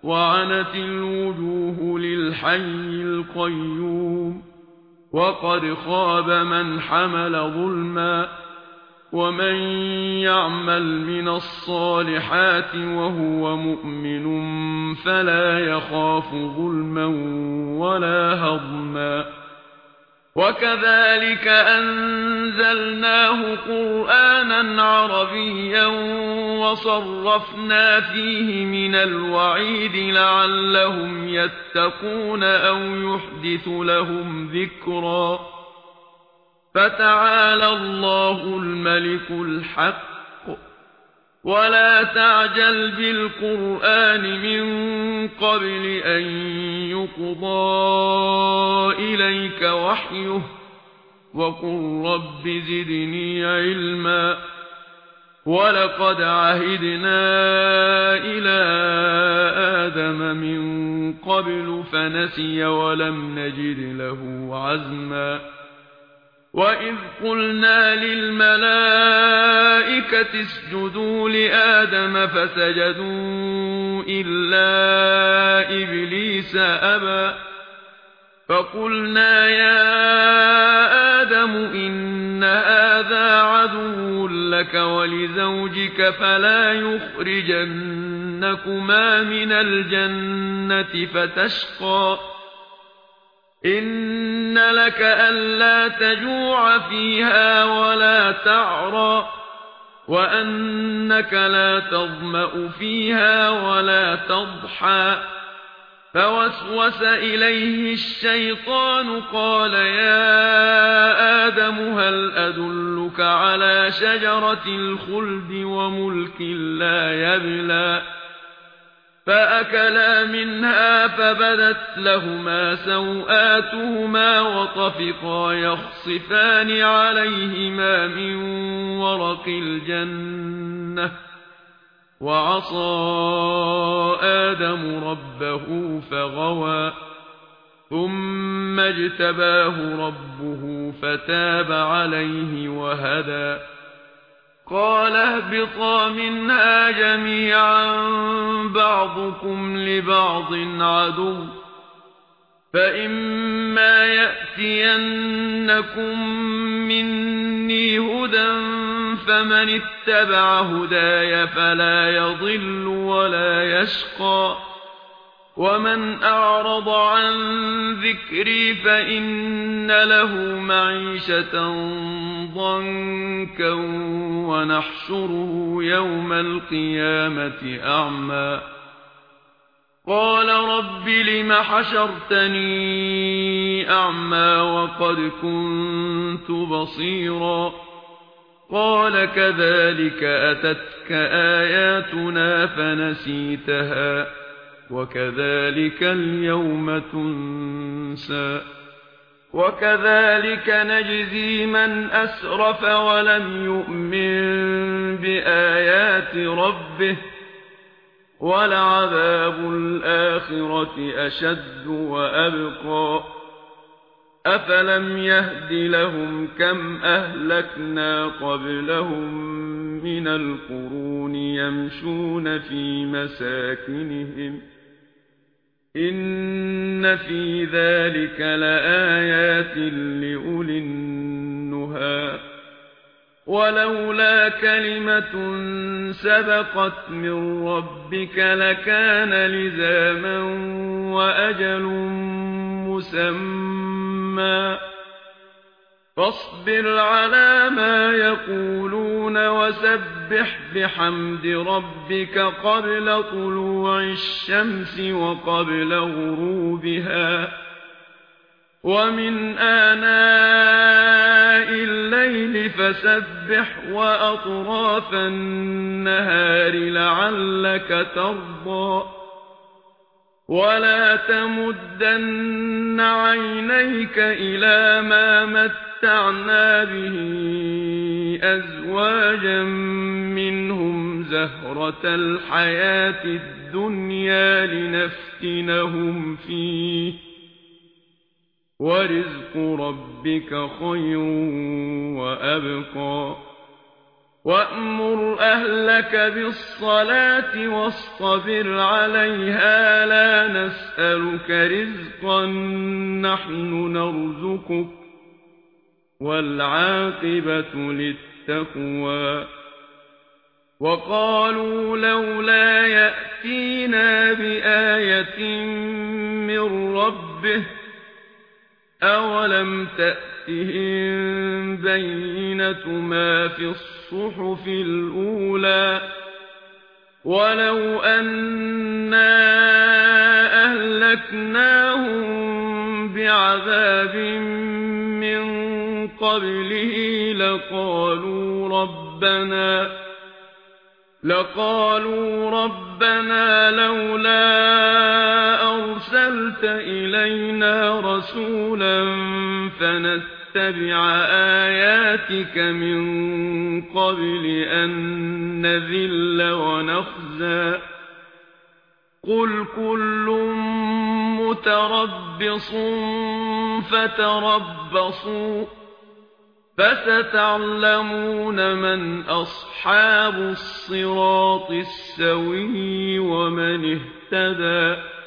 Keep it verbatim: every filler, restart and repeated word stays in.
وعنت الوجوه للحي القيوم وقد خاب من حمل ظلما ومن يعمل من الصالحات وهو مؤمن فلا يخاف ظلما ولا هضما وكذلك أنزلناه قرآنا عربيا وصرفنا فيه من الوعيد لعلهم يتقون أو يحدث لهم ذكرا فتعالى الله الملك الحق ولا تعجل بالقرآن من قبل أن يقضى إليك وحيه وقل رب زدني علما ولقد عهدنا إلى آدم من قبل فنسي ولم نجد له عزما وإذ قلنا للملائكة اسجدوا لآدم فسجدوا إلا إبليس أبى فقلنا يا آدم إن هذا عدو لك ولزوجك فلا يخرجنكما من الجنة فتشقى إن لك ألا تجوع فيها ولا تعرى وأنك لا تظمأ فيها ولا تضحى فوسوس إليه الشيطان قال يا آدم هل أدلك على شجرة الخلد وملك لا يبلى فأكلا منها فبدت لهما سوآتهما وطفقا يخصفان عليهما من ورق الجنة وعصى آدم ربه فغوى ثم اجتباه ربه فتاب عليه وهدى قال اهبطا منها جميعا بعضكم لبعض عدو فإما يأتينكم مني هدى فمن اتبع هداي فلا يضل ولا يشقى ومن أعرض عن ذكري فإن له معيشة ضنكا ونحشره يوم القيامة أعمى قال رب لم حشرتني أعمى وقد كنت بصيرا قال كذلك أتتك آياتنا فنسيتها وكذلك اليوم تنسى وكذلك نجزي من أسرف ولم يؤمن بآيات ربه ولعذاب الآخرة أشد وأبقى أفلم يهد لهم كم أهلكنا قبلهم من القرون يمشون في مساكنهم إن في ذلك لآيات لأولي النهى ولولا كلمة سبقت من ربك لكان لزاما وأجل مسمى فاصبر على ما يقولون وسبح بحمد ربك قبل طلوع الشمس وقبل غروبها ومن آناء الليل فسبح وأطراف النهار لعلك ترضى ولا تمدن عينيك إلى ما متعنا به أزواجا منهم زهرة الحياة الدنيا لنفتنهم فيه ورزق ربك خير وأبقى وَأْمُرْ أَهْلَكَ بِالصَّلَاةِ وَاصْطَبِرْ عَلَيْهَا لَا نَسْأَلُكَ رِزْقًا نَّحْنُ نَرْزُقُكَ وَالْعَاقِبَةُ لِلتَّقْوَى وَقَالُوا لَوْلَا يَأْتِينَا بِآيَةٍ مِّن رَّبِّهِ أَوَلَمْ تَأْتِهِم بَيِّنَةُ مَا فِي الصُّحُفِ الْأُولَى وَلَوْ أَنَّا أَهْلَكْنَاهُم بِعَذَابٍ مِّن قَبْلِهِ لَقَالُوا رَبَّنَا لَقَالُوا رَبَّنَا لَوْلَا أَرْسَلْتَ إِلَيْنَا رَسُولًا فَنَتَّبِعَ آيَاتِكَ مِن قَبْلِ أَن نَّذِلَّ وَنَخْزَىٰ قُلْ كُلٌّ مُّتَرَبِّصٌ فَتَرَبَّصُوا فَسَتَعْلَمُونَ مَنْ أَصْحَابُ الصِّرَاطِ السَّوِيِّ وَمَنِ اهْتَدَىٰ